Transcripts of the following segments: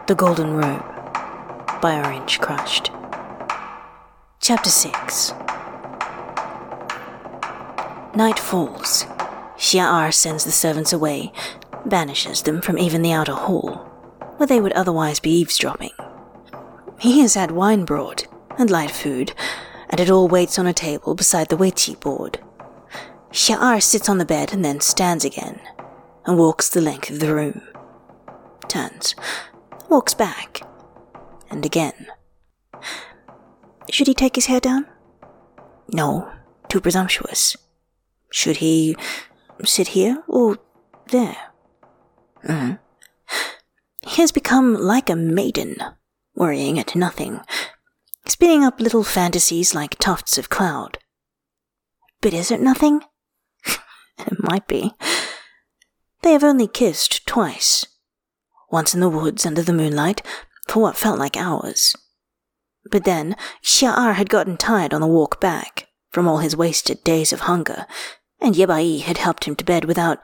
The Golden Robe by Orange Crushed. Chapter 6. Night falls. Xia sends the servants away, banishes them from even the outer hall, where they would otherwise be eavesdropping. He has had wine brought, and light food, and it all waits on a table beside the weiqi board. Xia sits on the bed and then stands again, and walks the length of the room. Turns, walks back, and again. Should he take his hair down? No, too presumptuous. Should he sit here or there? He has become like a maiden, worrying at nothing, spinning up little fantasies like tufts of cloud. But is it nothing? It might be. They have only kissed twice. Once in the woods under the moonlight, for what felt like hours. But then, Xia had gotten tired on the walk back, from all his wasted days of hunger, and Yebai had helped him to bed without...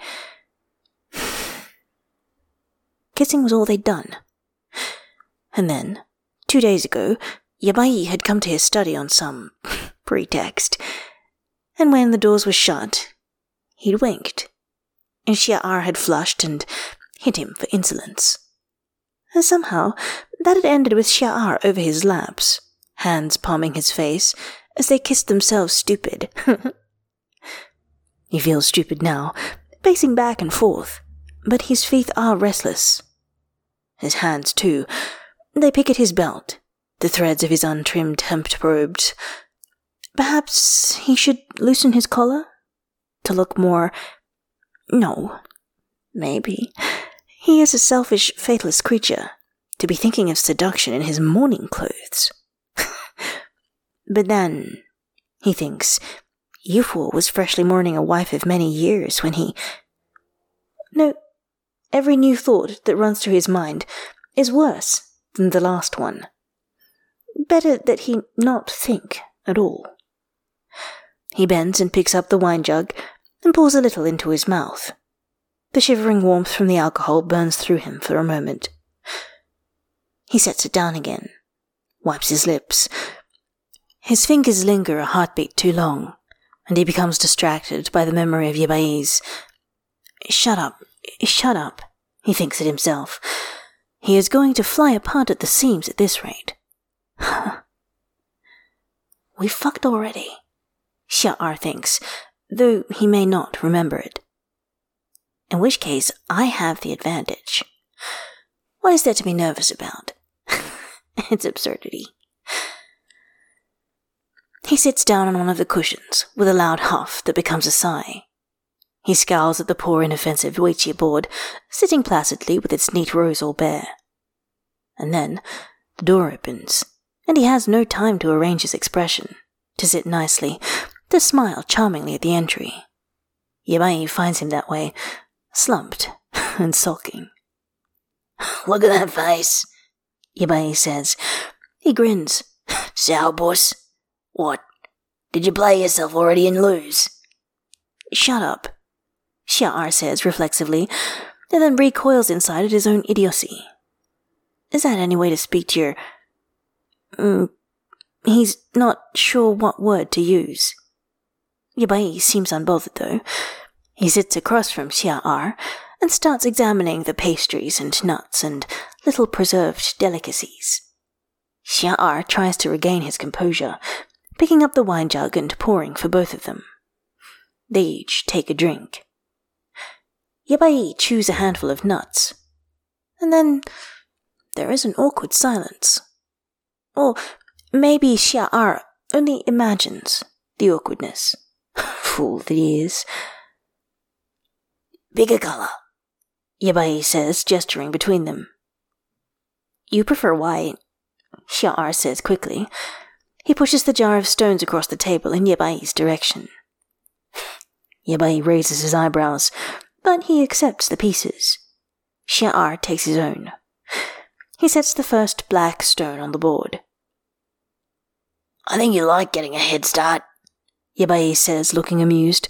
Kissing was all they'd done. And then, 2 days ago, Yebai had come to his study on some pretext, and when the doors were shut, he'd winked, and Xia had flushed and hit him for insolence. And somehow, that had ended with Xia over his laps, hands palming his face, as they kissed themselves stupid. He feels stupid now, pacing back and forth, but his feet are restless. His hands, too, they pick at his belt, the threads of his untrimmed hemp robes. Perhaps he should loosen his collar? To look more... No. Maybe. He is a selfish, faithless creature, to be thinking of seduction in his mourning clothes. But then, he thinks, Yufu was freshly mourning a wife of many years when he... No, every new thought that runs through his mind is worse than the last one. Better that he not think at all. He bends and picks up the wine jug and pours a little into his mouth. The shivering warmth from the alcohol burns through him for a moment. He sets it down again, wipes his lips. His fingers linger a heartbeat too long, and he becomes distracted by the memory of Yebai's. Shut up, he thinks it himself. He is going to fly apart at the seams at this rate. We fucked already, Xia thinks, though he may not remember it. In which case, I have the advantage. What is there to be nervous about? It's absurdity. He sits down on one of the cushions, with a loud huff that becomes a sigh. He scowls at the poor inoffensive weiqi board, sitting placidly with its neat rows all bare. And then, the door opens, and he has no time to arrange his expression, to sit nicely, to smile charmingly at the entry. Yebai finds him that way, slumped and sulking. Look at that face, Yebai says. He grins. So, boss, what? Did you play yourself already and lose? Shut up, Xia says reflexively, and then recoils inside at his own idiocy. Is that any way to speak to your... He's not sure what word to use. Yebai seems unbothered, though. He sits across from Xia and starts examining the pastries and nuts and little preserved delicacies. Xia tries to regain his composure, picking up the wine jug and pouring for both of them. They each take a drink. Yebai chews a handful of nuts, and then there is an awkward silence. Or maybe Xia only imagines the awkwardness. Fool that he is. Bigger color, Yebai says, gesturing between them. You prefer white, Xia says quickly. He pushes the jar of stones across the table in Yebai's direction. Yebai raises his eyebrows, but he accepts the pieces. Xia takes his own. He sets the first black stone on the board. I think you like getting a head start, Yebai says, looking amused.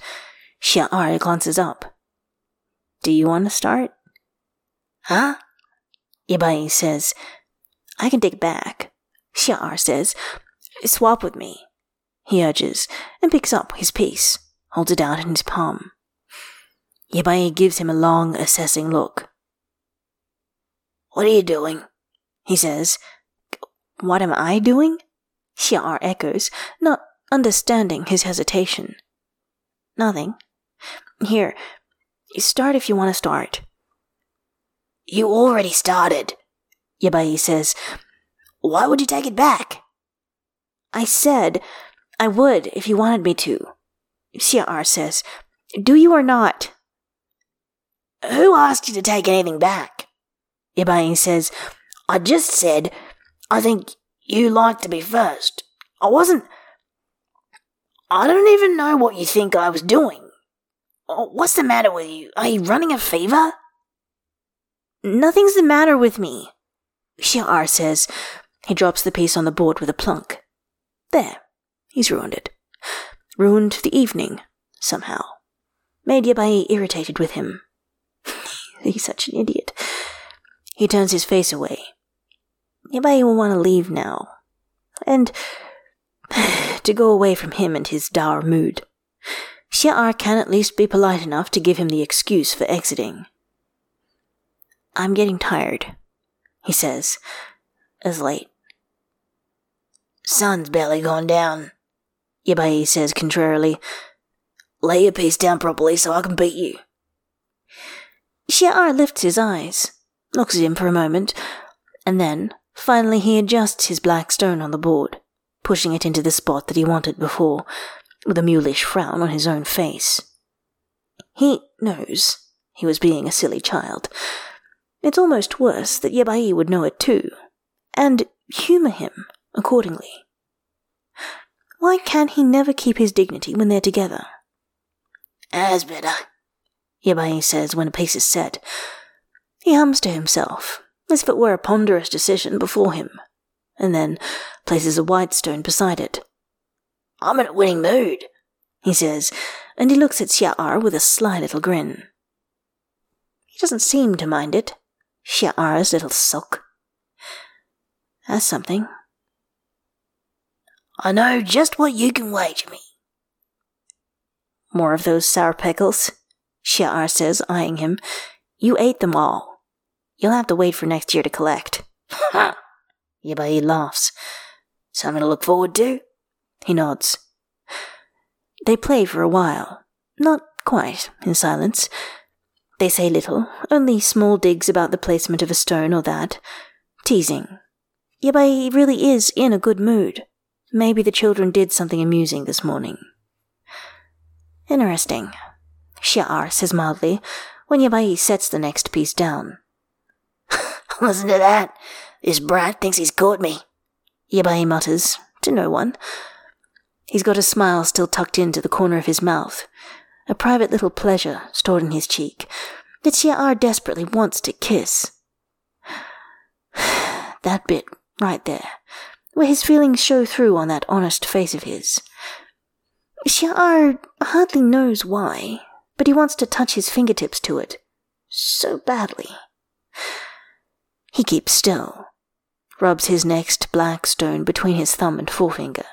Xia glances up. Do you want to start? Huh? Yabai says. I can take it back. Xia'er says. Swap with me. He urges, and picks up his piece, holds it out in his palm. Yabai gives him a long, assessing look. What are you doing? He says. What am I doing? Xia'er echoes, not understanding his hesitation. Nothing. Here, start if you want to start. You already started, Yabai says. Why would you take it back? I said I would if you wanted me to. Xia'er says. Do you or not? Who asked you to take anything back? Yabai says. I just said I think you like to be first. I don't even know what you think I was doing. What's the matter with you? Are you running a fever? Nothing's the matter with me, Xia'er says. He drops the piece on the board with a plunk. There, he's ruined it. Ruined the evening, somehow. Made Yabai irritated with him. He's such an idiot. He turns his face away. Yabai will want to leave now. And to go away from him and his dour mood. Xia'er can at least be polite enough to give him the excuse for exiting. I'm getting tired, he says, as late. Sun's barely gone down, Yabai says contrarily. Lay your piece down properly so I can beat you. Xia'er lifts his eyes, looks at him for a moment, and then, finally he adjusts his black stone on the board, pushing it into the spot that he wanted before, with a mulish frown on his own face. He knows he was being a silly child. It's almost worse that Yabai would know it too, and humour him accordingly. Why can he never keep his dignity when they're together? As better, Yabai says when a piece is set. He hums to himself, as if it were a ponderous decision before him, and then places a white stone beside it. I'm in a winning mood, he says, and he looks at Xia'er with a sly little grin. He doesn't seem to mind it, Xia'er's little sulk. That's something. I know just what you can wager me. More of those sour pickles, Xia'er says, eyeing him. You ate them all. You'll have to wait for next year to collect. Ha! Yabai laughs. Something to look forward to? He nods. They play for a while. Not quite in silence. They say little, only small digs about the placement of a stone or that. Teasing. Yabai really is in a good mood. Maybe the children did something amusing this morning. Interesting, Xia'er says mildly, when Yabai sets the next piece down. Listen to that. This brat thinks he's caught me, Yabai mutters, to no one. He's got a smile still tucked into the corner of his mouth, a private little pleasure stored in his cheek that Xia'er desperately wants to kiss. That bit right there, where his feelings show through on that honest face of his. Xia'er hardly knows why, but he wants to touch his fingertips to it so badly. He keeps still, rubs his next black stone between his thumb and forefinger.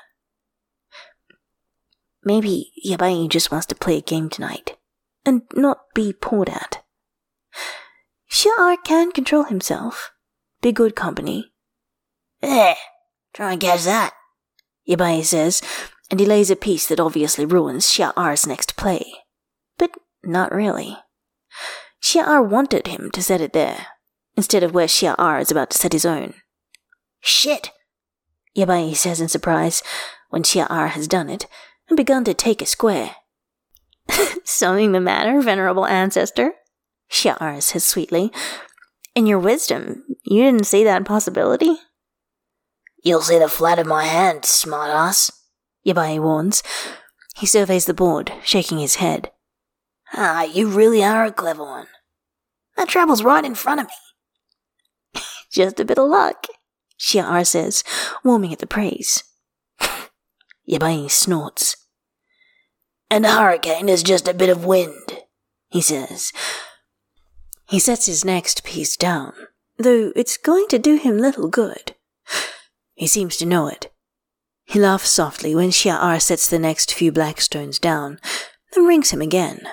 Maybe Yabai just wants to play a game tonight, and not be poured at. Xia'er can control himself, be good company. Try and catch that, Yabai says, and he lays a piece that obviously ruins Xia'er's next play. But not really. Xia'er wanted him to set it there, instead of where Xia'er is about to set his own. Shit, Yabai says in surprise, when Xia'er has done it, and begun to take a square. Something the matter, venerable ancestor? Xia'er says sweetly. In your wisdom, you didn't see that possibility? You'll see the flat of my hand, smartass, Yabai warns. He surveys the board, shaking his head. You really are a clever one. That trouble's right in front of me. Just a bit of luck, Xia'er says, warming at the praise. Yabai snorts. And a hurricane is just a bit of wind, he says. He sets his next piece down, though it's going to do him little good. He seems to know it. He laughs softly when Xia Er sets the next few black stones down, then rings him again.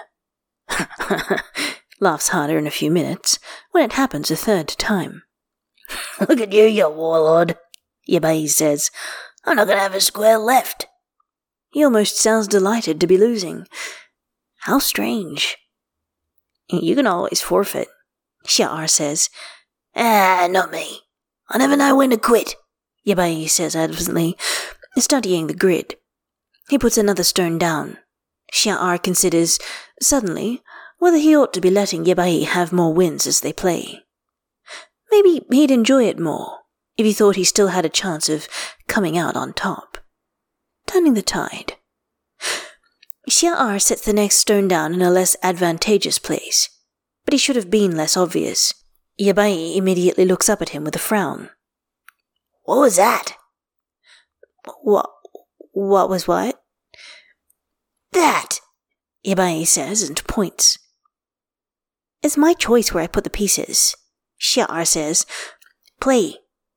Laughs harder in a few minutes, when it happens a third time. Look at you warlord, Yabai says. I'm not going to have a square left. He almost sounds delighted to be losing. How strange. You can always forfeit, Xia Er says. Not me. I never know when to quit, Yabai says absently, studying the grid. He puts another stone down. Xia Er considers, suddenly, whether he ought to be letting Yabai have more wins as they play. Maybe he'd enjoy it more if he thought he still had a chance of coming out on top. Turning the tide. Xia Er sets the next stone down in a less advantageous place, but he should have been less obvious. Yabai immediately looks up at him with a frown. What was that? What was what? That, Yabai says and points. It's my choice where I put the pieces, Xia Er says. Play.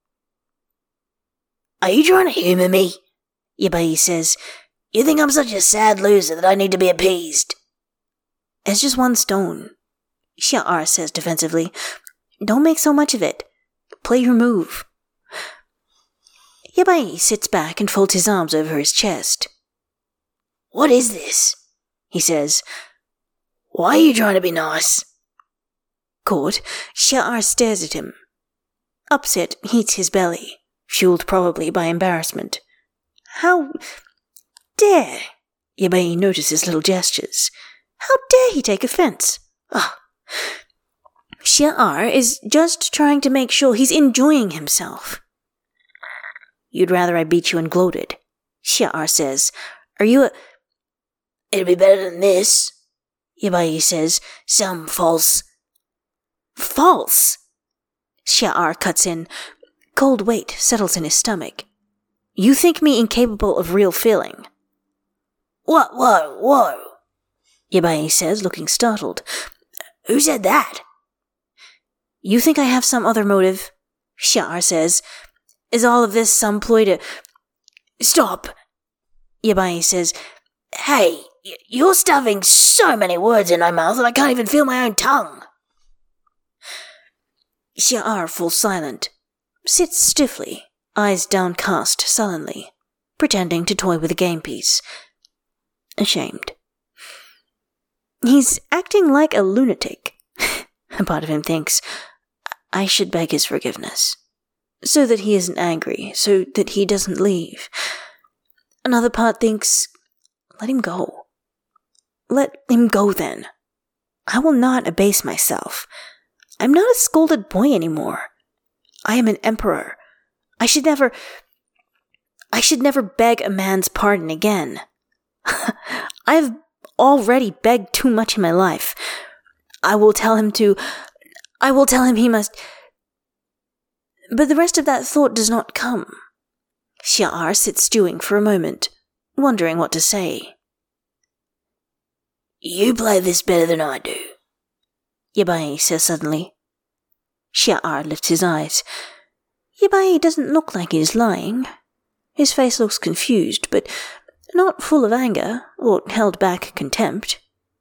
Are you trying to humour me? Yabai says. You think I'm such a sad loser that I need to be appeased? It's just one stone, Xia Er says defensively. Don't make so much of it. Play your move. Yabai sits back and folds his arms over his chest. What is this? He says. Why are you trying to be nice? Caught, Xia Er stares at him. Upset heats his belly, fueled probably by embarrassment. How dare? Yabai notices little gestures. How dare he take offense? Ah. Xia Er is just trying to make sure he's enjoying himself. You'd rather I beat you and gloated, Xia Er says. Are you a... It'd be better than this, Yabai says. Some false. False? Xia Er cuts in. Cold weight settles in his stomach. You think me incapable of real feeling? Whoa, Yabai says, looking startled. Who said that? You think I have some other motive? Xia Er says. Is all of this some ploy to... Stop, Yabai says. Hey, you're stuffing so many words in my mouth that I can't even feel my own tongue. Xia Er falls silent, sits stiffly, eyes downcast sullenly, pretending to toy with a game piece. Ashamed. He's acting like a lunatic. A part of him thinks, I should beg his forgiveness, so that he isn't angry, so that he doesn't leave. Another part thinks, let him go. Let him go then. I will not abase myself. I'm not a scolded boy anymore. I am an emperor. I should never beg a man's pardon again. I've already begged too much in my life. I will tell him he must... But the rest of that thought does not come. Xia Er sits stewing for a moment, wondering what to say. You play this better than I do, Yabai says suddenly. Xia Er lifts his eyes. Yabai doesn't look like he's lying. His face looks confused, but not full of anger or held back contempt.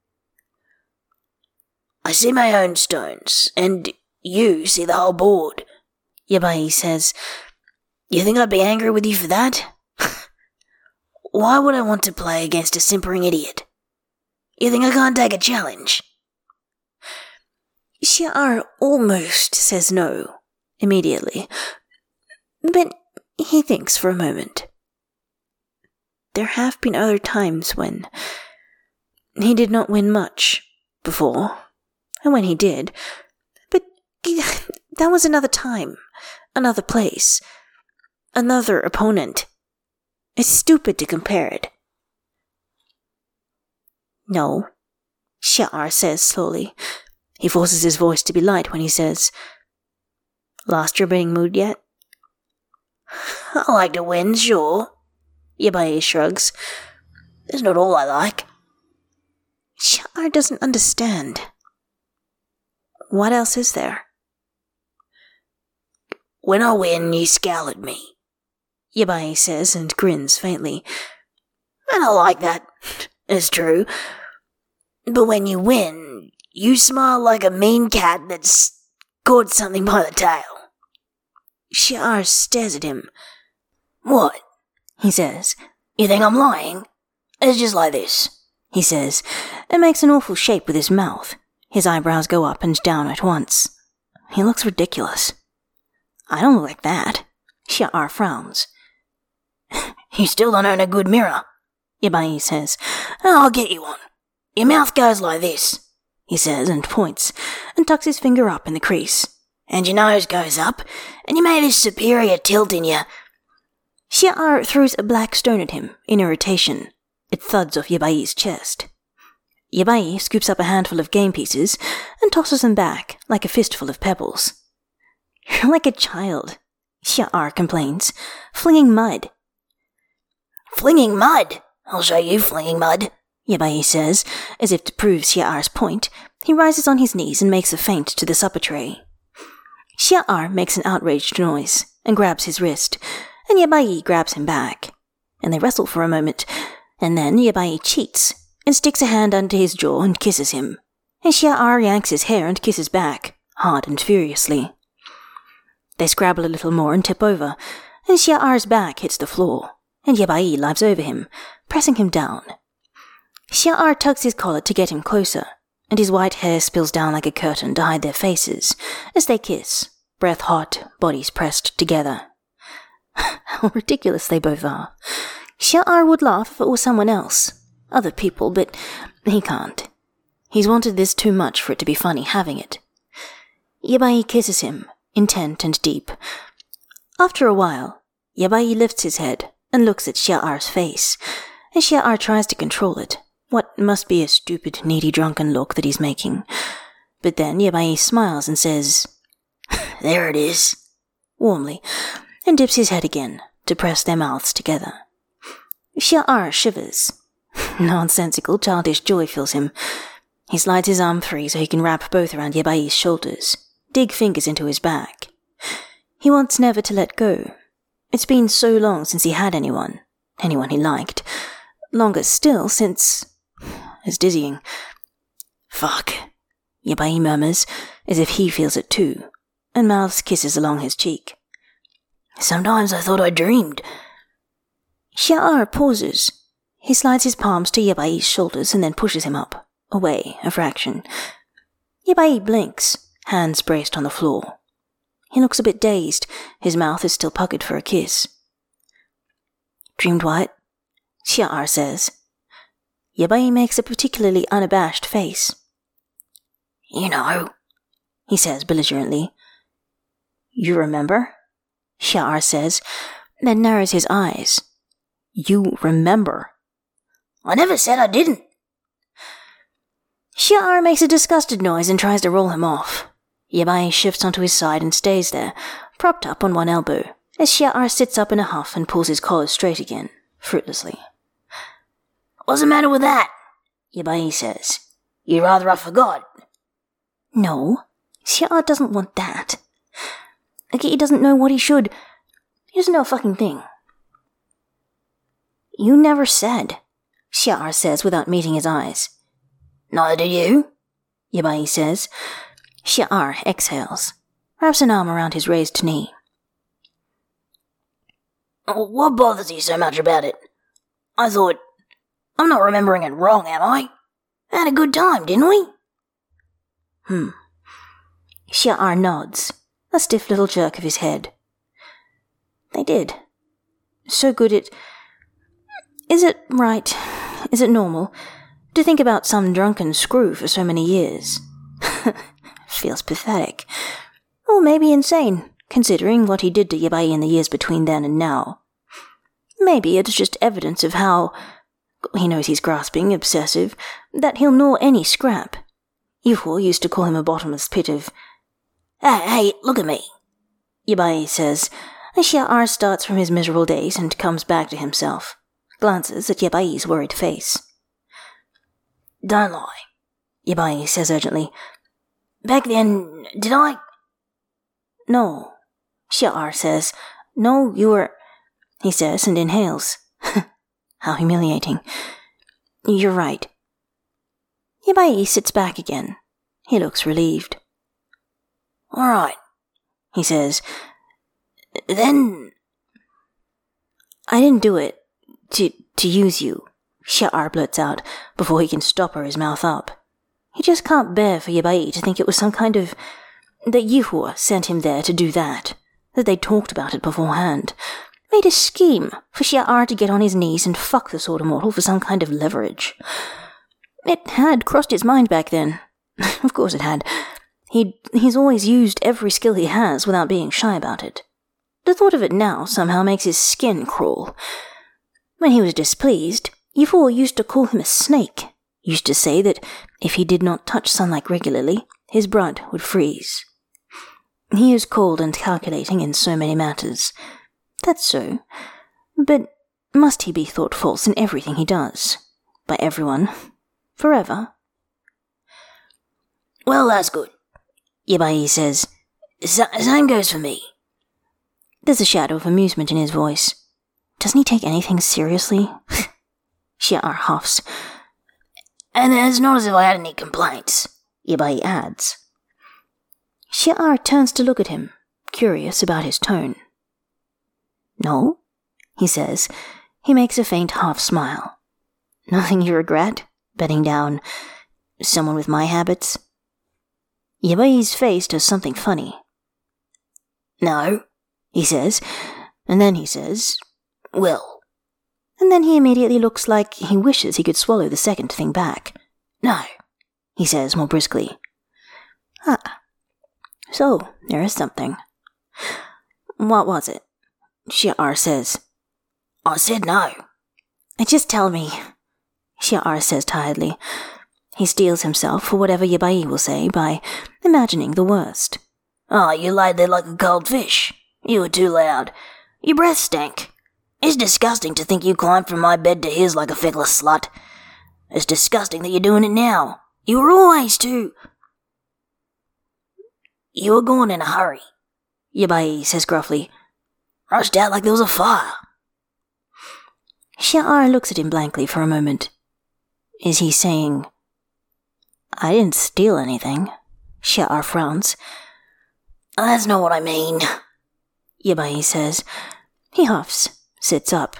I see my own stones, and you see the whole board, Yabai says. You think I'd be angry with you for that? Why would I want to play against a simpering idiot? You think I can't take a challenge? Xia Er almost says no, immediately, but he thinks for a moment. There have been other times when he did not win much before, and when he did, but that was another time, another place, another opponent. It's stupid to compare it. No, Xia Er says slowly. He forces his voice to be light when he says, Lost your winning mood yet? I like to win, sure, Yabai shrugs. It's not all I like. Xia Er doesn't understand. What else is there? When I win, you scowl at me, Yabai says and grins faintly. and I like that. It's true. But when you win, you smile like a mean cat that's caught something by the tail. Shi'ar stares at him. What? He says. You think I'm lying? It's just like this, he says, and makes an awful shape with his mouth. His eyebrows go up and down at once. He looks ridiculous. I don't look like that. Shi'ar frowns. You still don't own a good mirror, Yabai says. I'll get you one. Your mouth goes like this, he says and points, and tucks his finger up in the crease. And your nose goes up, and you make this superior tilt in your... Shi'ar throws a black stone at him, in irritation. It thuds off Yabai's chest. Yabai scoops up a handful of game pieces and tosses them back like a fistful of pebbles. You're like a child, Shi'ar complains, flinging mud. Flinging mud? I'll show you flinging mud, Yabai says, as if to prove Shi'ar's point. He rises on his knees and makes a feint to the supper tray. Shi'ar makes an outraged noise and grabs his wrist, and Yabai grabs him back. And they wrestle for a moment, and then Yabai cheats and sticks a hand under his jaw and kisses him. And Shi'ar yanks his hair and kisses back, hard and furiously. They scrabble a little more and tip over, and Shi'ar's back hits the floor, and Yabai lives over him, pressing him down. Shi'ar tugs his collar to get him closer, and his white hair spills down like a curtain to hide their faces, as they kiss, breath hot, bodies pressed together. How ridiculous they both are. Shi'ar would laugh if it was someone else, other people, but he can't. He's wanted this too much for it to be funny having it. Yabai kisses him, intent and deep. After a while, Yabai lifts his head and looks at Shi'ar's face, and Shi'ar tries to control it, what must be a stupid, needy, drunken look that he's making. But then Yabai smiles and says, There it is, warmly, and dips his head again to press their mouths together. Shi'ar shivers. Nonsensical, childish joy fills him. He slides his arm free so he can wrap both around Yabai's shoulders, dig fingers into his back. He wants never to let go. It's been so long since he had anyone he liked. Longer still since... It's dizzying. Fuck, Yabai murmurs, as if he feels it too, and mouths kisses along his cheek. Sometimes I thought I dreamed. Shi'ar pauses. He slides his palms to Yabai's shoulders and then pushes him up, away a fraction. Yabai blinks, hands braced on the floor. He looks a bit dazed. His mouth is still puckered for a kiss. Dreamed what? Shi'ar says. Yabai makes a particularly unabashed face. You know, he says belligerently. You remember? Shi'ar says, then narrows his eyes. You remember? I never said I didn't. Shi'ar makes a disgusted noise and tries to roll him off. Yabai shifts onto his side and stays there, propped up on one elbow, as Shi'ar sits up in a huff and pulls his collar straight again, fruitlessly. What's the matter with that? Yabai says. You'd rather I forgot. No, Shi'ar doesn't want that. Like, he doesn't know what he should. He doesn't know a fucking thing. You never said, Shi'ar says without meeting his eyes. Neither did you, Yabai says. Shi'ar exhales, wraps an arm around his raised knee. What bothers you so much about it? I thought, I'm not remembering it wrong, am I? Had a good time, didn't we? Shi'ar nods, a stiff little jerk of his head. They did. So good it... Is it right, is it normal, to think about some drunken screw for so many years? Feels pathetic. Or maybe insane, considering what he did to Yabai in the years between then and now. Maybe it's just evidence of how... He knows he's grasping, obsessive, that he'll gnaw any scrap. Yuhua used to call him a bottomless pit of... Hey, look at me, Yabai says, as Shi'ar starts from his miserable days and comes back to himself, glances at Yabai's worried face. Don't lie, Yabai says urgently. Back then, did I... No, Shi'ar says. No, you were... He says and inhales. How humiliating. You're right. Yabai sits back again. He looks relieved. All right, he says. Then... I didn't do it to use you, Shi'ar blurts out before he can stopper his mouth up. He just can't bear for Yabai to think it was some kind of... that Yihua sent him there to do that they'd talked about it beforehand. Made a scheme for Shi'ar to get on his knees and fuck the Sword Immortal for some kind of leverage. It had crossed his mind back then. Of course it had. He's always used every skill he has without being shy about it. The thought of it now somehow makes his skin crawl. When he was displeased, Yihua used to call him a snake. Used to say that if he did not touch sunlight regularly, his blood would freeze. He is cold and calculating in so many matters. That's so. But must he be thought false in everything he does? By everyone? Forever? Well, that's good, Yabai says. Same goes for me. There's a shadow of amusement in his voice. Doesn't he take anything seriously? Shi'ar huffs. And it's not as if I had any complaints, Yabai adds. Shi'ar turns to look at him, curious about his tone. No, he says. He makes a faint half smile. Nothing you regret? Bedding down someone with my habits? Yabai's face does something funny. No, he says, and then he says, well. And then he immediately looks like he wishes he could swallow the second thing back. No, he says more briskly. Ah, so there is something. What was it? Shi'ar says. I said no. Just tell me, Shi'ar says tiredly. He steels himself for whatever Yabai will say by imagining the worst. Oh, you laid there like a cold fish. You were too loud. Your breath stank. It's disgusting to think you climbed from my bed to his like a feckless slut. It's disgusting that you're doing it now. You were always too... You were gone in a hurry, Yabai says gruffly. Rushed out like there was a fire. Shi'ar looks at him blankly for a moment. Is he saying... I didn't steal anything? Shi'ar frowns. That's not what I mean, Yabai says. He huffs, sits up.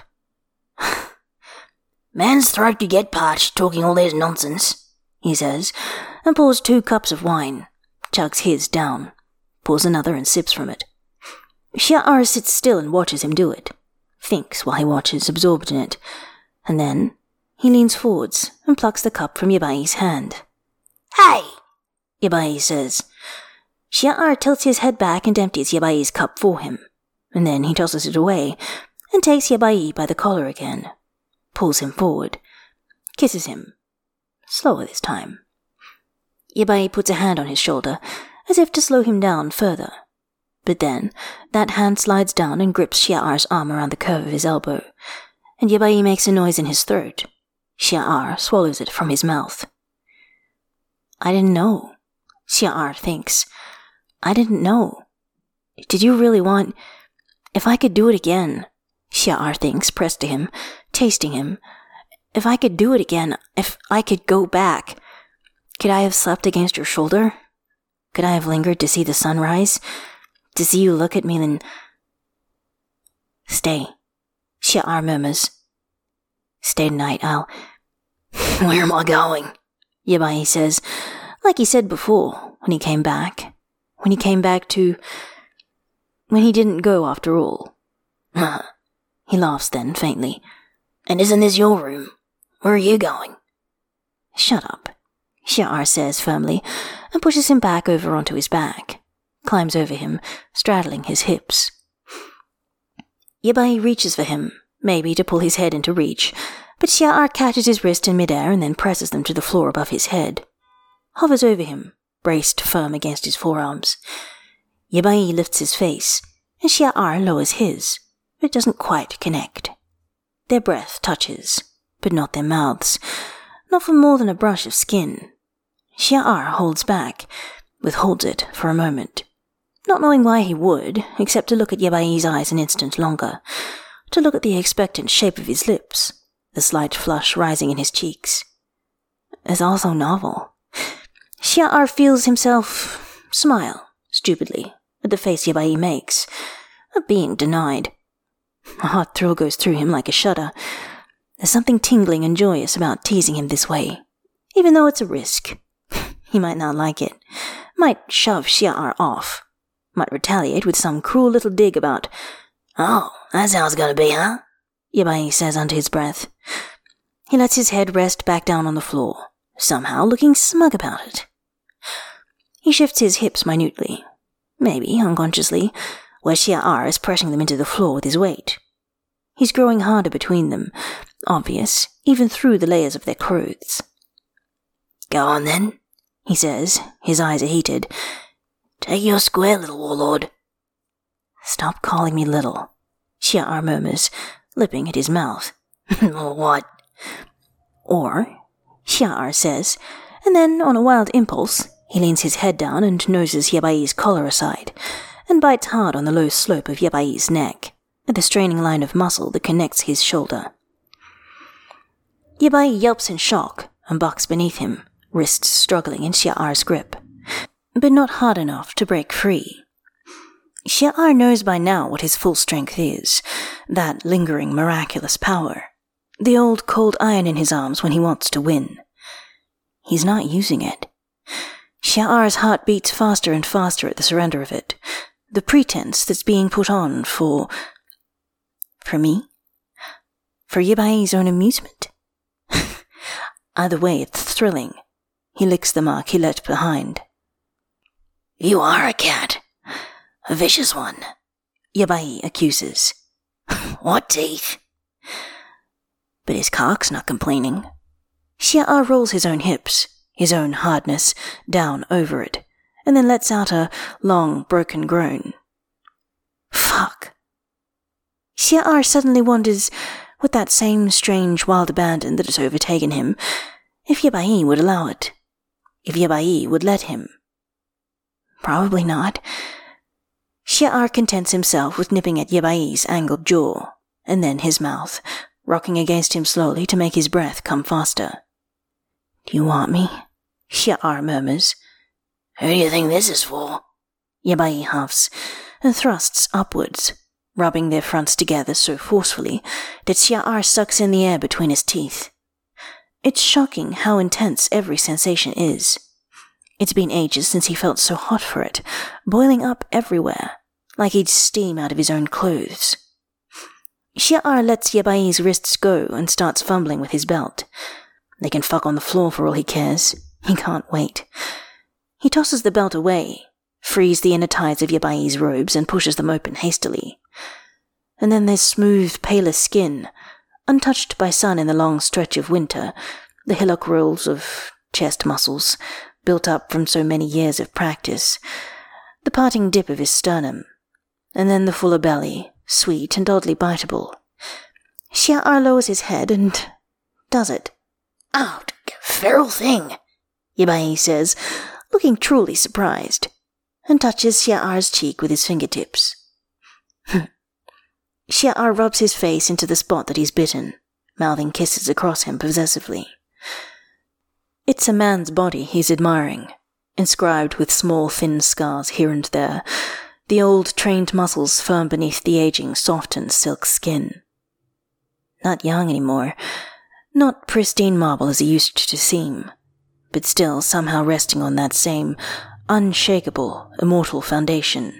Man's throat could get parched talking all this nonsense, he says, and pours 2 cups of wine, chugs his down, pours another and sips from it. Shi'ar sits still and watches him do it, thinks while he watches, absorbed in it, and then he leans forwards and plucks the cup from Yabai's hand. Hey, Yabai says. Shi'ar tilts his head back and empties Yabai's cup for him, and then he tosses it away and takes Yabai by the collar again, pulls him forward, kisses him, slower this time. Yabai puts a hand on his shoulder, as if to slow him down further, but then that hand slides down and grips Shi'ar's arm around the curve of his elbow, and Yabai makes a noise in his throat. Shi'ar swallows it from his mouth. I didn't know, Shi'ar thinks. I didn't know. Did you really want... If I could do it again, Shi'ar thinks, pressed to him, tasting him. If I could do it again, if I could go back, could I have slept against your shoulder? Could I have lingered to see the sunrise? To see you look at me and... Stay, Shi'ar murmurs. Stay tonight, I'll... Where am I going? Yabai says, like he said before, when he came back. When he came back to... When he didn't go after all. He laughs then, faintly. And isn't this your room? Where are you going? Shut up, Shi'ar says firmly, and pushes him back over onto his back, climbs over him, straddling his hips. Yabai reaches for him, maybe to pull his head into reach, but Shi'ar catches his wrist in midair and then presses them to the floor above his head. Hovers over him, braced firm against his forearms. Yabai lifts his face, and Shi'ar lowers his, but it doesn't quite connect. Their breath touches, but not their mouths, not for more than a brush of skin. Shi'ar holds back, withholds it for a moment, not knowing why he would, except to look at Yebai's eyes an instant longer, to look at the expectant shape of his lips, the slight flush rising in his cheeks. It's also novel. Xia'ar feels himself smile, stupidly, at the face Yebai makes, of being denied. A hot thrill goes through him like a shudder. There's something tingling and joyous about teasing him this way, even though it's a risk. He might not like it, might shove Xia'ar off, might retaliate with some cruel little dig about, "Oh, that's how it's gonna be, huh?" Yebai says under his breath. He lets his head rest back down on the floor, somehow looking smug about it. He shifts his hips minutely, maybe unconsciously, where Xia'ar is pressing them into the floor with his weight. He's growing harder between them, obvious, even through the layers of their clothes. "Go on then," he says, his eyes are heated. "Take your square, little warlord." "Stop calling me little," Xia'ar murmurs, lipping at his mouth. "Or what?" "Or," Xia'ar says, and then, on a wild impulse, he leans his head down and noses Yebai's collar aside, and bites hard on the low slope of Yebai's neck, at the straining line of muscle that connects his shoulder. Yebai yelps in shock and bucks beneath him, wrists struggling in Xia'ar's grip, but not hard enough to break free. Xia'ar knows by now what his full strength is, that lingering miraculous power, the old cold iron in his arms when he wants to win. He's not using it. Xia'ar's heart beats faster and faster at the surrender of it, the pretense that's being put on for me? For Yebai's own amusement? Either way, it's thrilling. He licks the mark he left behind. "You are a cat. A vicious one," Yebai accuses. "What teeth?" But his cock's not complaining. Xia'ar rolls his own hips, his own hardness, down over it, and then lets out a long, broken groan. Fuck. Xia'ar suddenly wonders, with that same strange wild abandon that has overtaken him, if Yebai would allow it. If Yebai would let him. Probably not. Xia'ar contents himself with nipping at Yebai's angled jaw, and then his mouth, rocking against him slowly to make his breath come faster. "Do you want me?" Xia'ar murmurs. "Who do you think this is for?" Yebai huffs, and thrusts upwards, rubbing their fronts together so forcefully that Xia'ar sucks in the air between his teeth. It's shocking how intense every sensation is. It's been ages since he felt so hot for it, boiling up everywhere, like he'd steam out of his own clothes. Xia'ar lets Yebai's wrists go and starts fumbling with his belt. They can fuck on the floor for all he cares. He can't wait. He tosses the belt away, frees the inner ties of Yebai's robes and pushes them open hastily. And then there's smooth, paler skin, untouched by sun in the long stretch of winter, the hillock rolls of chest muscles, built up from so many years of practice, the parting dip of his sternum, and then the fuller belly, sweet and oddly biteable. Xia'ar lowers his head and does it. "Oh, feral thing," Yebai says, looking truly surprised, and touches Xia'ar's cheek with his fingertips. Xia'ar rubs his face into the spot that he's bitten, mouthing kisses across him possessively. It's a man's body he's admiring, inscribed with small thin scars here and there, the old trained muscles firm beneath the aging softened silk skin. Not young anymore, not pristine marble as he used to seem, but still somehow resting on that same unshakable, immortal foundation.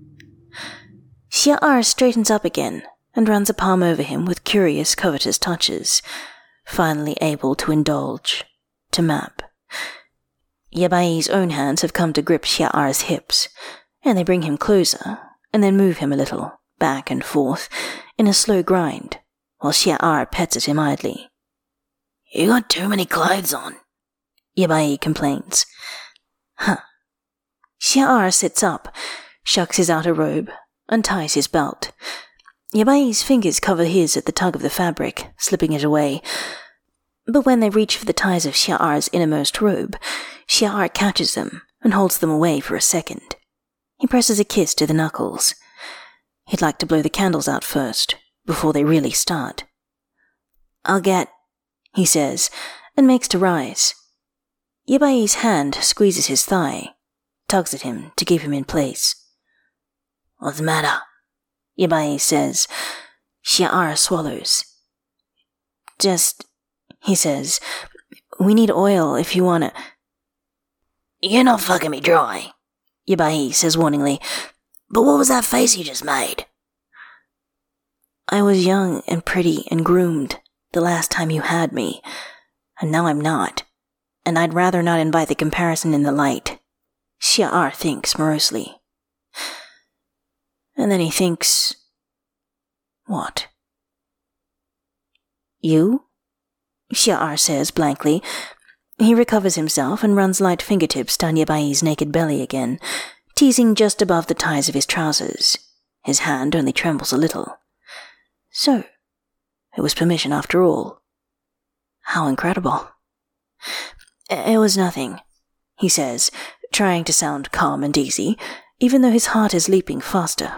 Xia'ar straightens up again and runs a palm over him with curious, covetous touches, finally able to indulge, to map. Yebai's own hands have come to grip Xia'ar's hips, and they bring him closer, and then move him a little, back and forth, in a slow grind, while Xia'ar pets at him idly. "You got too many clothes on," Yebai complains. Huh. Xia'ar sits up, shucks his outer robe, unties his belt. Yebai's fingers cover his at the tug of the fabric, slipping it away. But when they reach for the ties of Xia'ar's innermost robe, Xia'ar catches them and holds them away for a second. He presses a kiss to the knuckles. He'd like to blow the candles out first, before they really start. "I'll get," he says, and makes to rise. Yibai's hand squeezes his thigh, tugs at him to keep him in place. "What's the matter?" Yibai says. Shi'ar swallows. "Just," he says, "we need oil if you wanna—" "You're not fucking me dry," Yibai says warningly. "But what was that face you just made?" "I was young and pretty and groomed the last time you had me, and now I'm not, and I'd rather not invite the comparison in the light," Shi'ar thinks morosely. And then he thinks, what? "You?" Shi'ar says blankly. He recovers himself and runs light fingertips down Yibai's naked belly again, teasing just above the ties of his trousers. His hand only trembles a little. So, it was permission after all. How incredible. "It was nothing," he says, trying to sound calm and easy, even though his heart is leaping faster.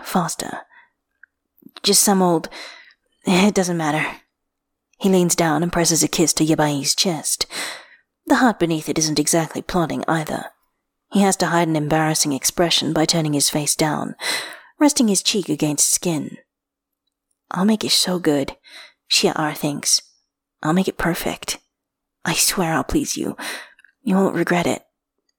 "Just some old... It doesn't matter." He leans down and presses a kiss to Yibai's chest. The heart beneath it isn't exactly plodding either. He has to hide an embarrassing expression by turning his face down, resting his cheek against skin. "I'll make it so good," Shi'ar thinks. "I'll make it perfect. I swear I'll please you. You won't regret it."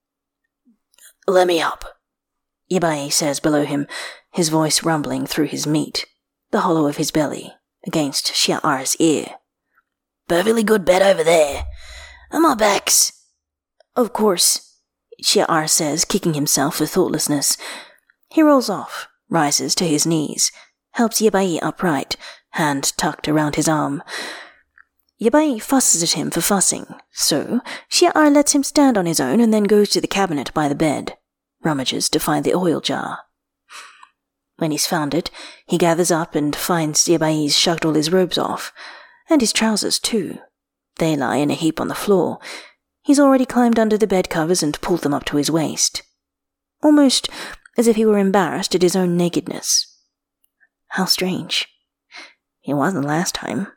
"Let me up," Yibai says below him, his voice rumbling through his meat, the hollow of his belly, against Shi'ar's ear. "Perfectly good bed over there. And my back's—" "Of course," Shi'ar says, kicking himself for thoughtlessness. He rolls off, rises to his knees, helps Yibai upright, hand tucked around his arm. Yibai fusses at him for fussing, so Shi'ar lets him stand on his own and then goes to the cabinet by the bed, rummages to find the oil jar. When he's found it, he gathers up and finds Yibai's shucked all his robes off, and his trousers too. They lie in a heap on the floor. He's already climbed under the bed covers and pulled them up to his waist, almost as if he were embarrassed at his own nakedness. How strange. He wasn't last time.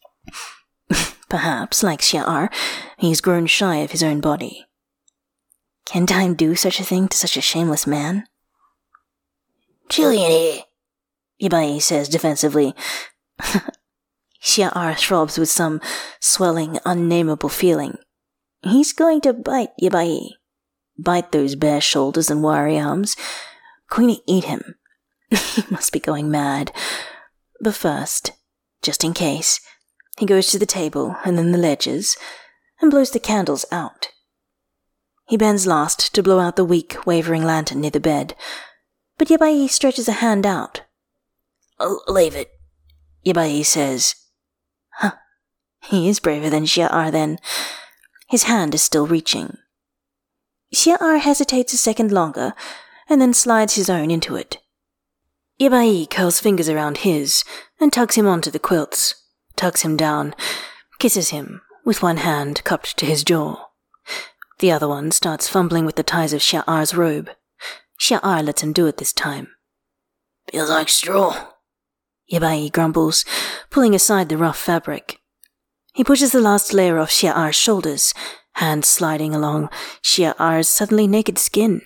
Perhaps, like Shi'ar, he's grown shy of his own body. Can time do such a thing to such a shameless man? "Chilly in here," Yibai says defensively. Shi'ar throbs with some swelling, unnameable feeling. He's going to bite Yibai. Bite those bare shoulders and wiry arms. Going to eat him. He must be going mad. But first, just in case, he goes to the table and then the ledges, and blows the candles out. He bends last to blow out the weak, wavering lantern near the bed, but Yibai stretches a hand out. "Leave it," Yibai says. Huh. He is braver than Shi'ar then. His hand is still reaching. Shi'ar hesitates a second longer, and then slides his own into it. Yibai curls fingers around his, and tugs him onto the quilts, tugs him down, kisses him, with one hand cupped to his jaw. The other one starts fumbling with the ties of Shi'ar's robe. Shi'ar lets him do it this time. "Feels like straw," Yibai grumbles, pulling aside the rough fabric. He pushes the last layer off Shi'ar's shoulders, hand sliding along Shi'ar's suddenly naked skin.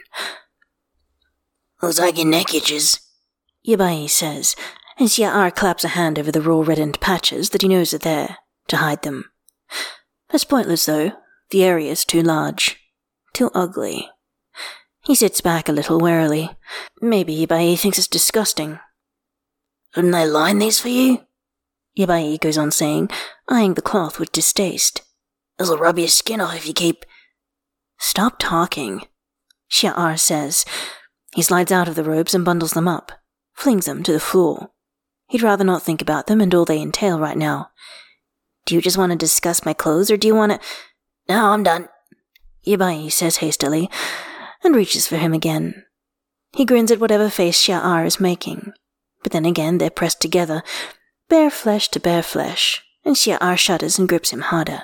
"Looks like your neck itches," Yibai says, and Shi'ar claps a hand over the raw reddened patches that he knows are there, to hide them. That's pointless, though. The area's too large. Too ugly. He sits back a little warily. Maybe Yibai thinks it's disgusting. "Couldn't they line these for you?" Yibai goes on saying, eyeing the cloth with distaste. "This'll rub your skin off if you keep—" "Stop talking," Shi'ar says. He slides out of the robes and bundles them up, flings them to the floor. He'd rather not think about them and all they entail right now. "Do you just want to discuss my clothes, or do you want to—" "No, I'm done," Yibai says hastily, and reaches for him again. He grins at whatever face Shi'ar is making, but then again they're pressed together, bare flesh to bare flesh, and Shi'ar shudders and grips him harder.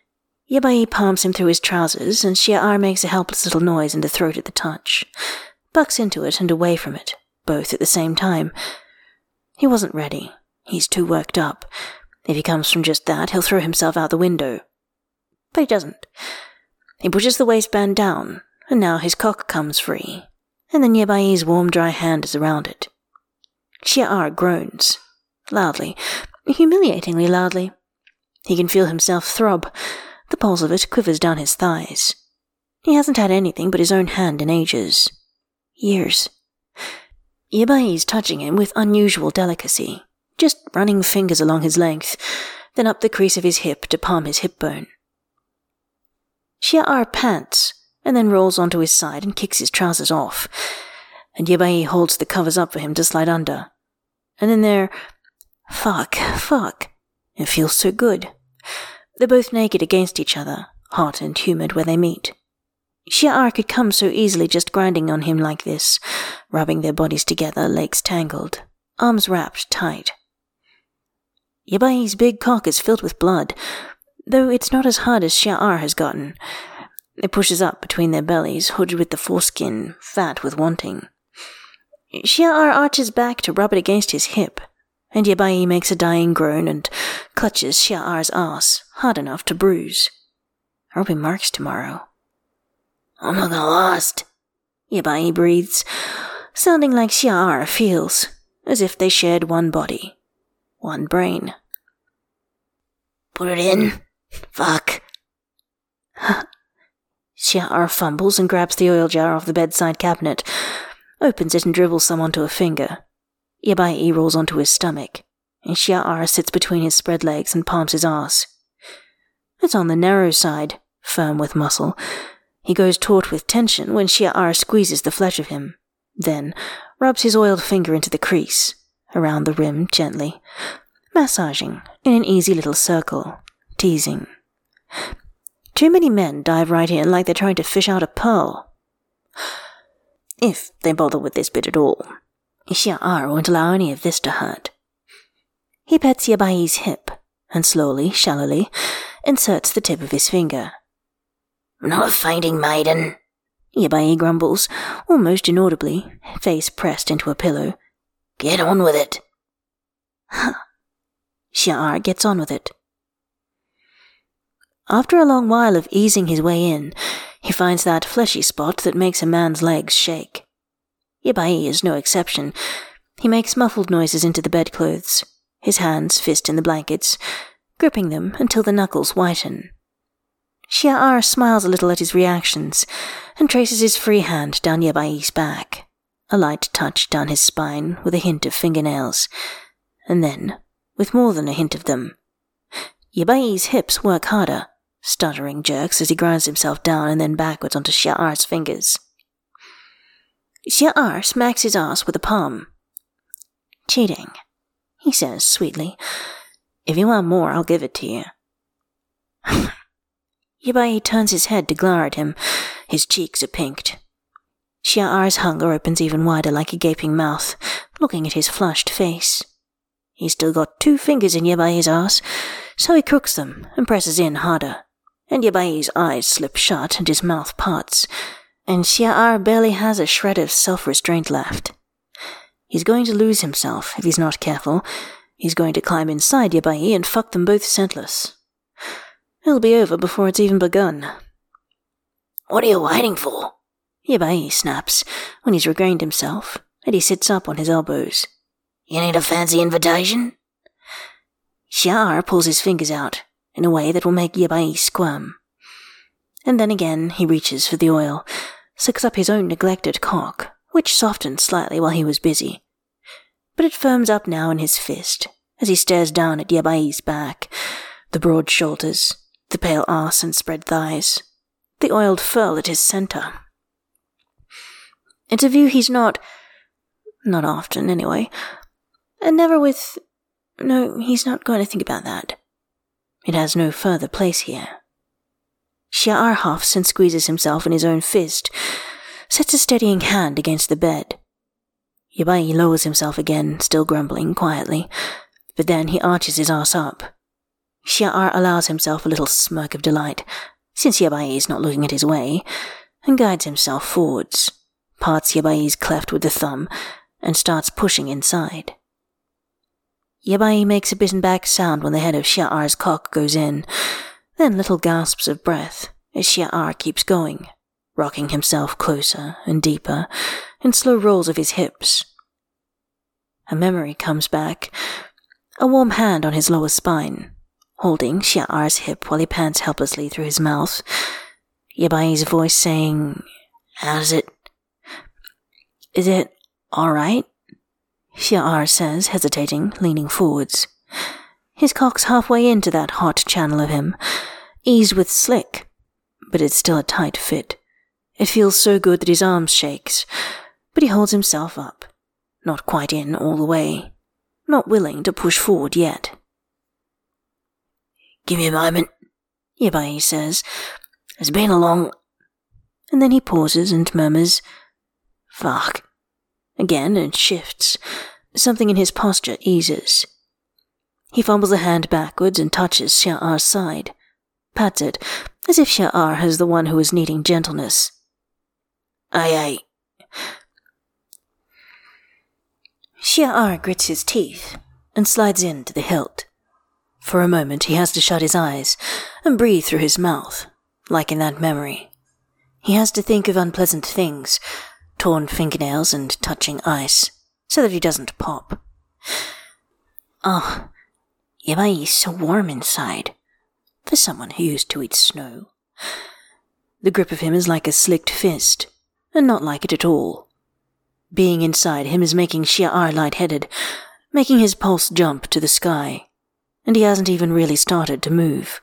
Yibai palms him through his trousers, and Shi'ar makes a helpless little noise in the throat at the touch. bucks into it and away from it, both at the same time. He wasn't ready. He's too worked up. If he comes from just that, he'll throw himself out the window. But he doesn't. He pushes the waistband down, and now his cock comes free, and then Yebai's warm, dry hand is around it. Xia'ar groans, loudly, humiliatingly loudly. He can feel himself throb. The pulse of it quivers down his thighs. He hasn't had anything but his own hand in ages. Years. Yebai's touching him with unusual delicacy, just running fingers along his length, then up the crease of his hip to palm his hip bone. Xia'ar pants, and then rolls onto his side and kicks his trousers off, and Yebai holds the covers up for him to slide under. And then they're... Fuck. It feels so good. They're both naked against each other, hot and humid where they meet. Xia'ar could come so easily just grinding on him like this, rubbing their bodies together, legs tangled, arms wrapped tight. Yebai's big cock is filled with blood, though it's not as hard as Xia'ar has gotten. It pushes up between their bellies, hooded with the foreskin, fat with wanting. Xia'ar arches back to rub it against his hip, and Yebai makes a dying groan and clutches Xia'ar's ass, hard enough to bruise. There'll be marks tomorrow. I'm not gonna last, Yebai breathes, sounding like Xia'ar feels, as if they shared one body, one brain. Put it in. Fuck. Xia'ar fumbles and grabs the oil jar off the bedside cabinet, opens it and dribbles some onto a finger. Yebai rolls onto his stomach, and Xia'ar sits between his spread legs and palms his ass. It's on the narrow side, firm with muscle. He goes taut with tension when Xia'ar squeezes the flesh of him, then rubs his oiled finger into the crease, around the rim gently, massaging in an easy little circle, teasing. Too many men dive right in like they're trying to fish out a pearl. If they bother with this bit at all, Xia'ar won't allow any of this to hurt. He pets Yebai's hip, and slowly, shallowly, inserts the tip of his finger. I'm not a fainting maiden, Yebai grumbles, almost inaudibly, face pressed into a pillow. Get on with it. Xia'ar gets on with it. After a long while of easing his way in, he finds that fleshy spot that makes a man's legs shake. Yebai is no exception. He makes muffled noises into the bedclothes, his hands fist in the blankets, gripping them until the knuckles whiten. Xia'ar smiles a little at his reactions and traces his free hand down Yebai's back, a light touch down his spine with a hint of fingernails, and then, with more than a hint of them, Yebai's hips work harder, stuttering jerks as he grinds himself down and then backwards onto Xia'ar's fingers. Xia'ar smacks his ass with a palm. Cheating, he says sweetly. If you want more, I'll give it to you. Yebai turns his head to glare at him. His cheeks are pinked. Xia'ar's hunger opens even wider like a gaping mouth, looking at his flushed face. He's still got 2 fingers in Yebai's ass, so he crooks them and presses in harder, and Yebai's eyes slip shut and his mouth parts, and Xia'ar barely has a shred of self-restraint left. He's going to lose himself if he's not careful. He's going to climb inside Yebai and fuck them both scentless. It'll be over before it's even begun. What are you waiting for? Yebai snaps when he's regained himself, and he sits up on his elbows. You need a fancy invitation? Xia'ar pulls his fingers out in a way that will make Yebai squirm. And then again he reaches for the oil, sucks up his own neglected cock, which softened slightly while he was busy. But it firms up now in his fist as he stares down at Yebai's back, the broad shoulders, the pale arse and spread thighs, the oiled fur at his center. It's a view he's not often anyway, and never with... No, he's not going to think about that. It has no further place here. Xia'ar huffs and squeezes himself in his own fist, sets a steadying hand against the bed. Yebai lowers himself again, still grumbling quietly, but then he arches his ass up. Xia'ar allows himself a little smirk of delight, since Yebai is not looking at his way, and guides himself forwards, parts Yebai's cleft with the thumb and starts pushing inside. Yebai makes a bitten back sound when the head of Shia'ar's cock goes in, then little gasps of breath as Shia'ar keeps going, rocking himself closer and deeper in slow rolls of his hips. A memory comes back, a warm hand on his lower spine, holding Shia'ar's hip while he pants helplessly through his mouth, Yebai's voice saying, "How's it? Is it alright?" Shia'ar says, hesitating, leaning forwards. His cock's halfway into that hot channel of him, eased with slick, but it's still a tight fit. It feels so good that his arm shakes, but he holds himself up, not quite in all the way, not willing to push forward yet. "Give me a moment," Yebai says. "It's been a long—" And then he pauses and murmurs, "Fuck." Again it shifts. Something in his posture eases. He fumbles a hand backwards and touches Shia'ar's side, pats it, as if Shia'ar is the one who is needing gentleness. Aye. Shia'ar grits his teeth and slides into the hilt. For a moment he has to shut his eyes and breathe through his mouth, like in that memory. He has to think of unpleasant things, torn fingernails and touching ice, so that he doesn't pop. Oh, Yebai is so warm inside, for someone who used to eat snow. The grip of him is like a slicked fist, and not like it at all. Being inside him is making Shia'ar lightheaded, making his pulse jump to the sky, and he hasn't even really started to move.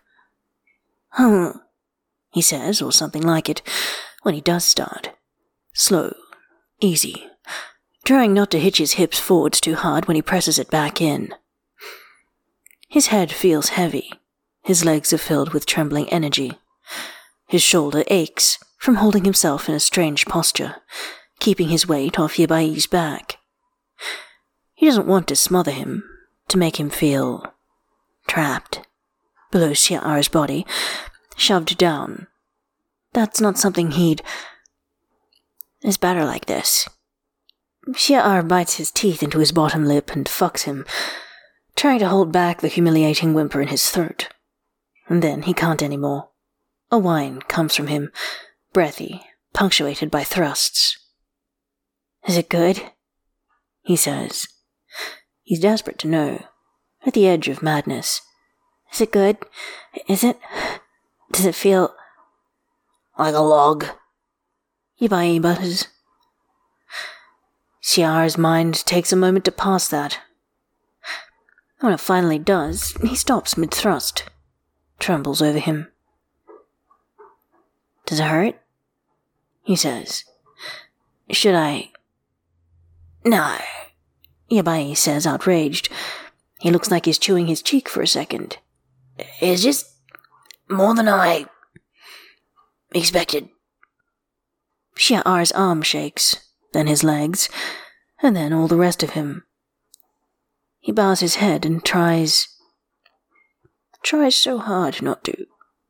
He says, or something like it, when he does start. Slow, easy, trying not to hitch his hips forwards too hard when he presses it back in. His head feels heavy. His legs are filled with trembling energy. His shoulder aches from holding himself in a strange posture, keeping his weight off Yebai's back. He doesn't want to smother him, to make him feel trapped, below Shia'ar's body, shoved down. That's not something he'd... It's better like this. Shia'ar bites his teeth into his bottom lip and fucks him, trying to hold back the humiliating whimper in his throat. And then he can't anymore. A whine comes from him, breathy, punctuated by thrusts. "Is it good?" he says. He's desperate to know, at the edge of madness. "Is it good? Is it? Does it feel—" "Like a log," Yebai butters. Shia'ar's mind takes a moment to pass that. When it finally does, he stops mid-thrust, trembles over him. "Does it hurt?" he says. "Should I—" "No," Yebai says, outraged. He looks like he's chewing his cheek for a second. "It's just more than I expected." Shia'ar's arm shakes, then his legs, and then all the rest of him. He bows his head and tries so hard not to.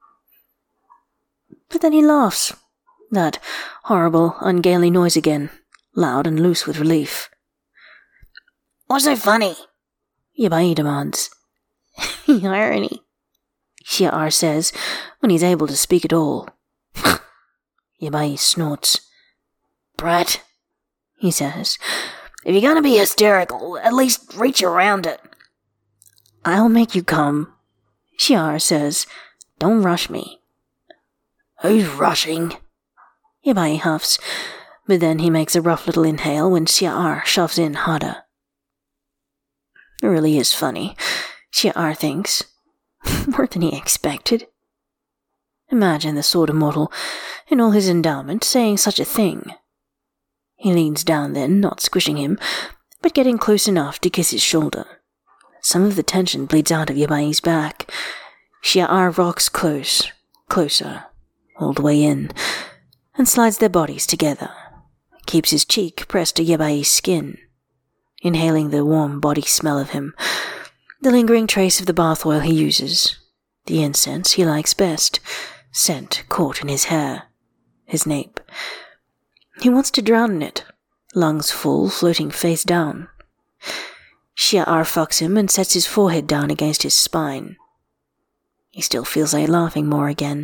But then he laughs, that horrible, ungainly noise again, loud and loose with relief. "What's so funny?" Yebai demands. "Irony," Shia'ar says, when he's able to speak at all. Yebai snorts. "Brat," he says, "if you're gonna be hysterical, at least reach around it." "I'll make you come," Shia'ar says. "Don't rush me." "Who's rushing?" Yebai huffs, but then he makes a rough little inhale when Shia'ar shoves in harder. It really is funny, Shia'ar thinks. More than he expected. Imagine the sort of mortal, in all his endowment, saying such a thing. He leans down then, not squishing him, but getting close enough to kiss his shoulder. Some of the tension bleeds out of Yebai's back. Shia'ar rocks closer, all the way in, and slides their bodies together, keeps his cheek pressed to Yebai's skin, inhaling the warm body smell of him, the lingering trace of the bath oil he uses, the incense he likes best, scent caught in his hair, his nape. He wants to drown in it, lungs full, floating face down. Shia'ar fucks him and sets his forehead down against his spine. He still feels like laughing more again.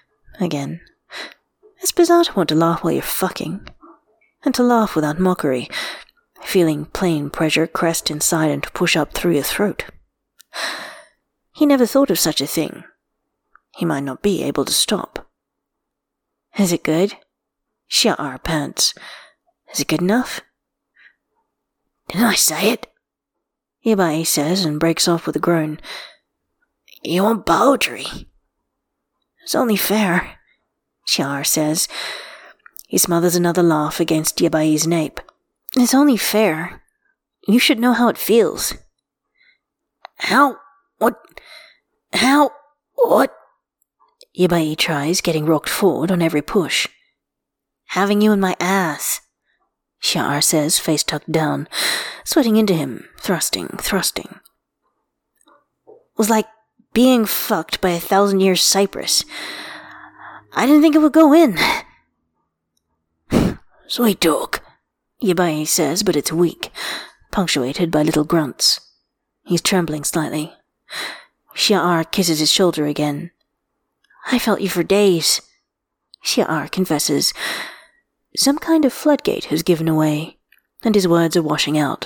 It's bizarre to want to laugh while you're fucking, and to laugh without mockery, feeling plain pleasure crest inside and push up through your throat. He never thought of such a thing. He might not be able to stop. Is it good? Shia'ar pants. Is it good enough? Didn't I say it? Yabai says and breaks off with a groan. You want poetry? It's only fair, Shia'ar says. He smothers another laugh against Yabai's nape. It's only fair. You should know how it feels. How? What? How? What? Yabai tries, getting rocked forward on every push. Having you in my ass, Shia'ar says, face tucked down, sweating into him, thrusting. Was like being fucked by 1,000-year cypress. I didn't think it would go in. Sweet talk, Yabai says, but it's weak, punctuated by little grunts. He's trembling slightly. Shia'ar kisses his shoulder again. I felt you for days, Shia'ar confesses. Some kind of floodgate has given away, and his words are washing out.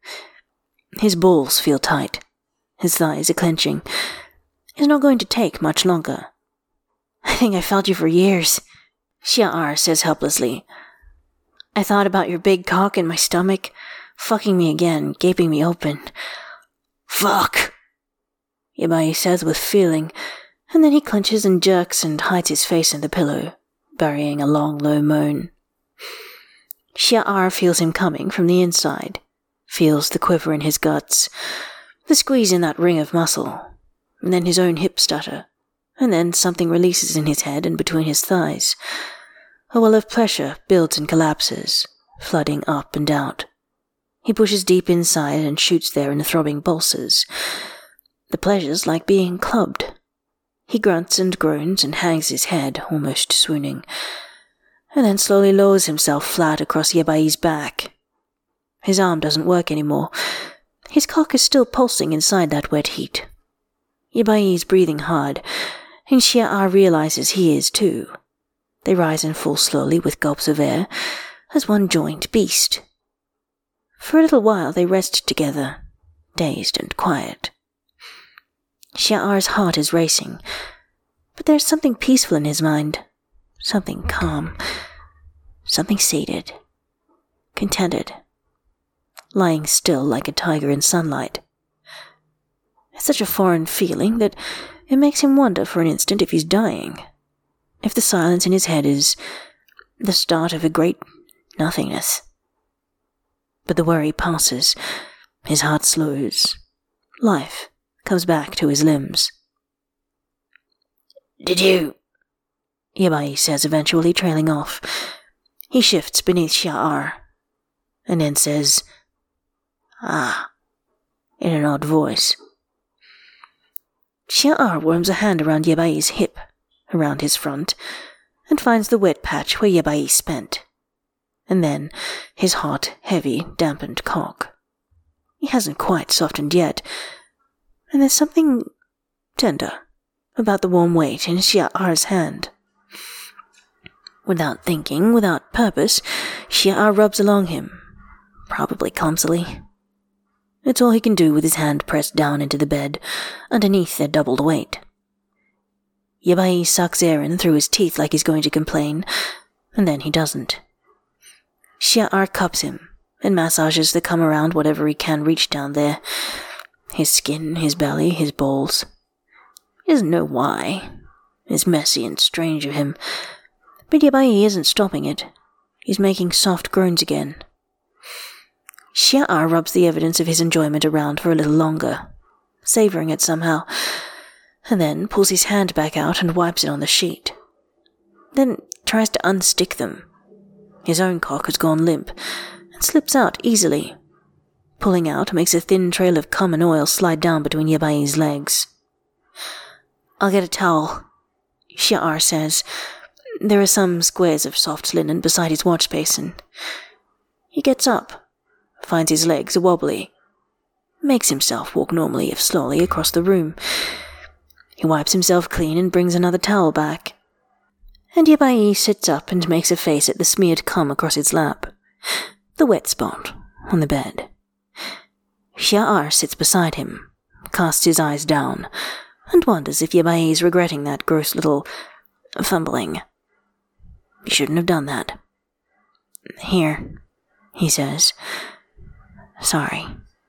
His balls feel tight. His thighs are clenching. It's not going to take much longer. I think I felt you for years, Shia'ar says helplessly. I thought about your big cock in my stomach, fucking me again, gaping me open. Fuck, Yabai says with feeling, and then he clenches and jerks and hides his face in the pillow, burying a long, low moan. Shia'ar feels him coming from the inside, feels the quiver in his guts, the squeeze in that ring of muscle, and then his own hip stutter, and then something releases in his head and between his thighs. A well of pressure builds and collapses, flooding up and out. He pushes deep inside and shoots there in the throbbing pulses. The pleasure's like being clubbed. He grunts and groans and hangs his head, almost swooning, and then slowly lowers himself flat across Yabai's back. His arm doesn't work anymore. His cock is still pulsing inside that wet heat. Yabai is breathing hard, and Shia'ar realizes he is too. They rise and fall slowly with gulps of air, as one joined beast. For a little while they rest together, dazed and quiet. Shia'ar's heart is racing, but there's something peaceful in his mind, something calm, something sated, contented, lying still like a tiger in sunlight. It's such a foreign feeling that it makes him wonder for an instant if he's dying, if the silence in his head is the start of a great nothingness. But the worry passes, his heart slows, life comes back to his limbs. Did you? Yabai says, eventually trailing off. He shifts beneath Shia'ar, and then says, "Ah," in an odd voice. Shia'ar worms a hand around Yabai's hip, around his front, and finds the wet patch where Yabai spent. And then his hot, heavy, dampened cock. He hasn't quite softened yet, and there's something tender about the warm weight in Shia'ar's hand. Without thinking, without purpose, Shia'ar rubs along him, probably clumsily. It's all he can do with his hand pressed down into the bed, underneath their doubled weight. Yabai sucks air in through his teeth like he's going to complain, and then he doesn't. Shia'ar cups him and massages the cum around whatever he can reach down there. His skin, his belly, his balls. He doesn't know why. It's messy and strange of him. But Yabai isn't stopping it. He's making soft groans again. Shia'ar rubs the evidence of his enjoyment around for a little longer, savoring it somehow, and then pulls his hand back out and wipes it on the sheet. Then tries to unstick them. His own cock has gone limp, and slips out easily. Pulling out makes a thin trail of cum and oil slide down between Yabai's legs. "I'll get a towel," Shia'ar says, There are some squares of soft linen beside his watch basin. He gets up, finds his legs wobbly, makes himself walk normally if slowly across the room. He wipes himself clean and brings another towel back. And Yabai sits up and makes a face at the smeared cum across its lap, the wet spot on the bed. Xia'er sits beside him, casts his eyes down, and wonders if Yabai is regretting that gross little fumbling. You shouldn't have done that. Here, he says. Sorry.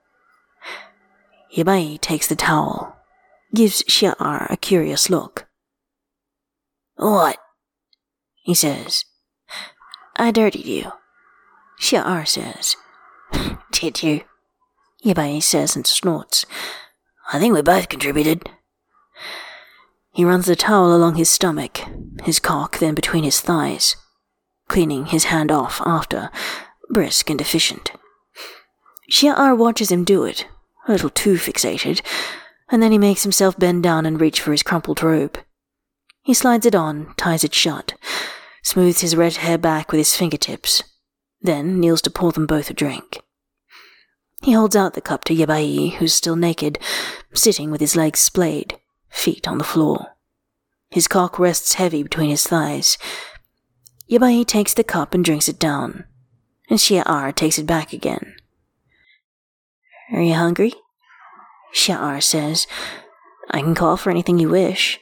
Yabai takes the towel, gives Xia'er a curious look. What? He says. I dirtied you. Xia'er says. Did you? Yabai says and snorts. I think we both contributed. He runs the towel along his stomach, his cock then between his thighs, cleaning his hand off after, brisk and efficient. Xia'er watches him do it, a little too fixated, and then he makes himself bend down and reach for his crumpled robe. He slides it on, ties it shut, smooths his red hair back with his fingertips, then kneels to pour them both a drink. He holds out the cup to Yabai, who's still naked, sitting with his legs splayed, feet on the floor. His cock rests heavy between his thighs. Yabai takes the cup and drinks it down, and Xia'er takes it back again. Are you hungry? Xia'er says. I can call for anything you wish.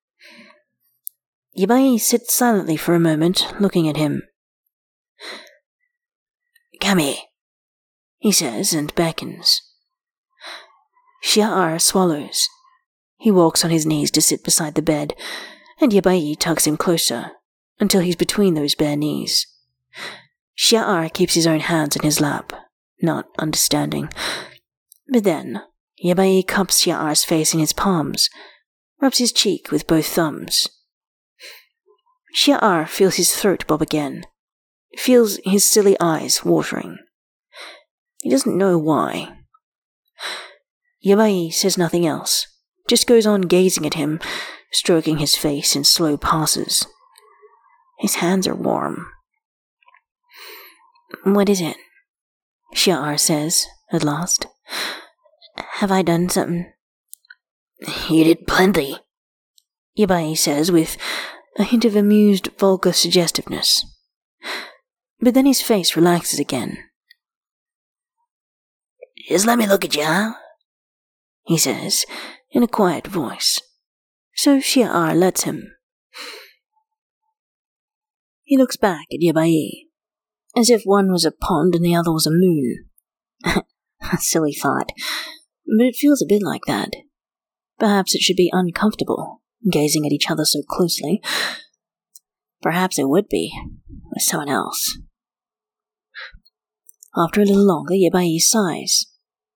Yabai sits silently for a moment, looking at him. Come here, he says, and beckons. Xia'er swallows. He walks on his knees to sit beside the bed, and Yabai tugs him closer, until he's between those bare knees. Xia'er keeps his own hands in his lap, not understanding. But then, Yabai cups Xia'er's face in his palms, rubs his cheek with both thumbs. Xia'er feels his throat bob again, feels his silly eyes watering. He doesn't know why. Yabai says nothing else, just goes on gazing at him, stroking his face in slow passes. His hands are warm. What is it? Xia'er says, at last. Have I done something? You did plenty, Yabai says with a hint of amused, vulgar suggestiveness. But then his face relaxes again. Just let me look at you, huh? He says, in a quiet voice. So Xia'er lets him. He looks back at Yabai, as if one was a pond and the other was a moon. A silly thought, but it feels a bit like that. Perhaps it should be uncomfortable, gazing at each other so closely. Perhaps it would be, with someone else. After a little longer, Yabai sighs.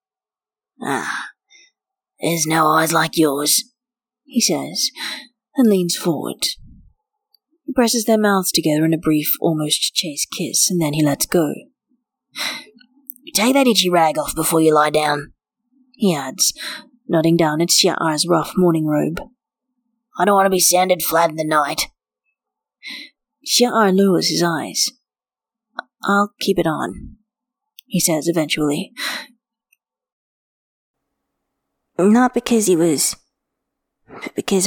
There's no eyes like yours, he says, and leans forward. He presses their mouths together in a brief, almost chaste kiss, and then he lets go. Take that itchy rag off before you lie down, he adds, nodding down at Xia'er's rough morning robe. I don't want to be sanded flat in the night. Xia'er lowers his eyes. I'll keep it on, he says eventually. Not because he was... Because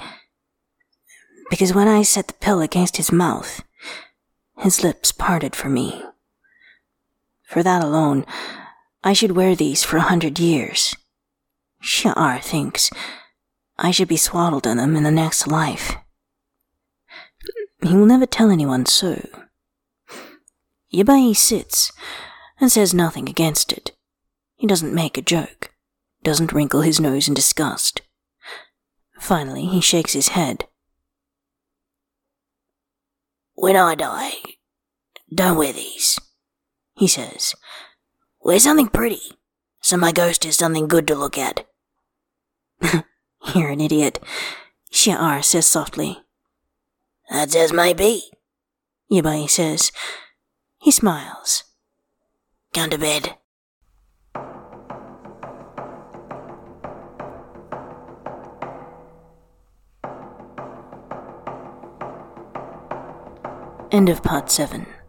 when I set the pill against his mouth, his lips parted for me. For that alone, I should wear these for 100 years. Xia'er thinks I should be swaddled in them in the next life. He will never tell anyone so. Yabai sits and says nothing against it. He doesn't make a joke, doesn't wrinkle his nose in disgust. Finally, he shakes his head. When I die, don't wear these, he says. Wear something pretty, so my ghost has something good to look at. You're an idiot, Xia'er says softly. That's as may be, Yabai says. He smiles. Come to bed. End of part 7.